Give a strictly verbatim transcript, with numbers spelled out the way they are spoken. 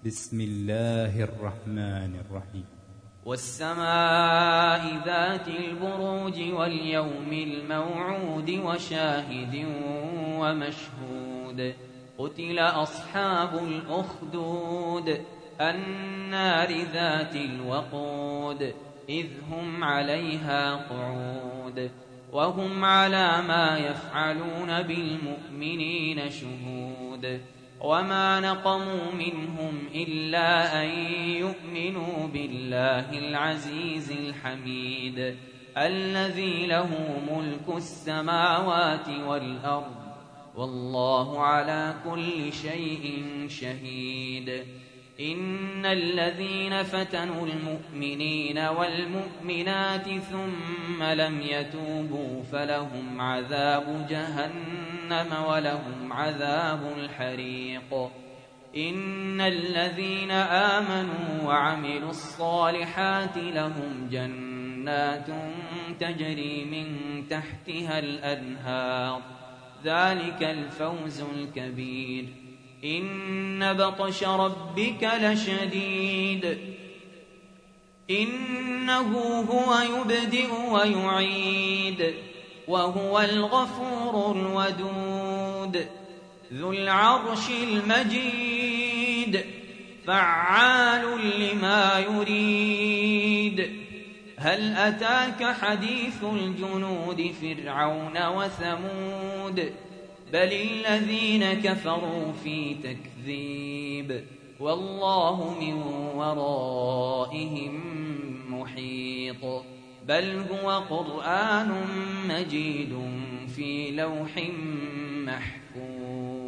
بسم الله الرحمن الرحيم. والسماء ذات البروج واليوم الموعود وشاهد ومشهود قتل أصحاب الأخدود النار ذات الوقود إذ هم عليها قعود وهم على ما يفعلون بالمؤمنين شهود وما نقموا منهم إلا أن يؤمنوا بالله العزيز الحميد الذي له ملك السماوات والأرض والله على كل شيء شهيد. إن الذين فتنوا المؤمنين والمؤمنات ثم لم يتوبوا فلهم عذاب جهنم ولهم عذاب الحريق. إن الذين آمنوا وعملوا الصالحات لهم جنات تجري من تحتها الأنهار ذلك الفوز الكبير. إن بطش ربك لشديد إنه هو يبدئ ويعيد وهو الغفور الودود ذو العرش المجيد فعال لما يريد. هل أتاك حديث الجنود فرعون وثمود بل الذين كفروا في تكذيب والله من ورائهم محيط. بل هو قرآن مجيد في لوح محفوظ.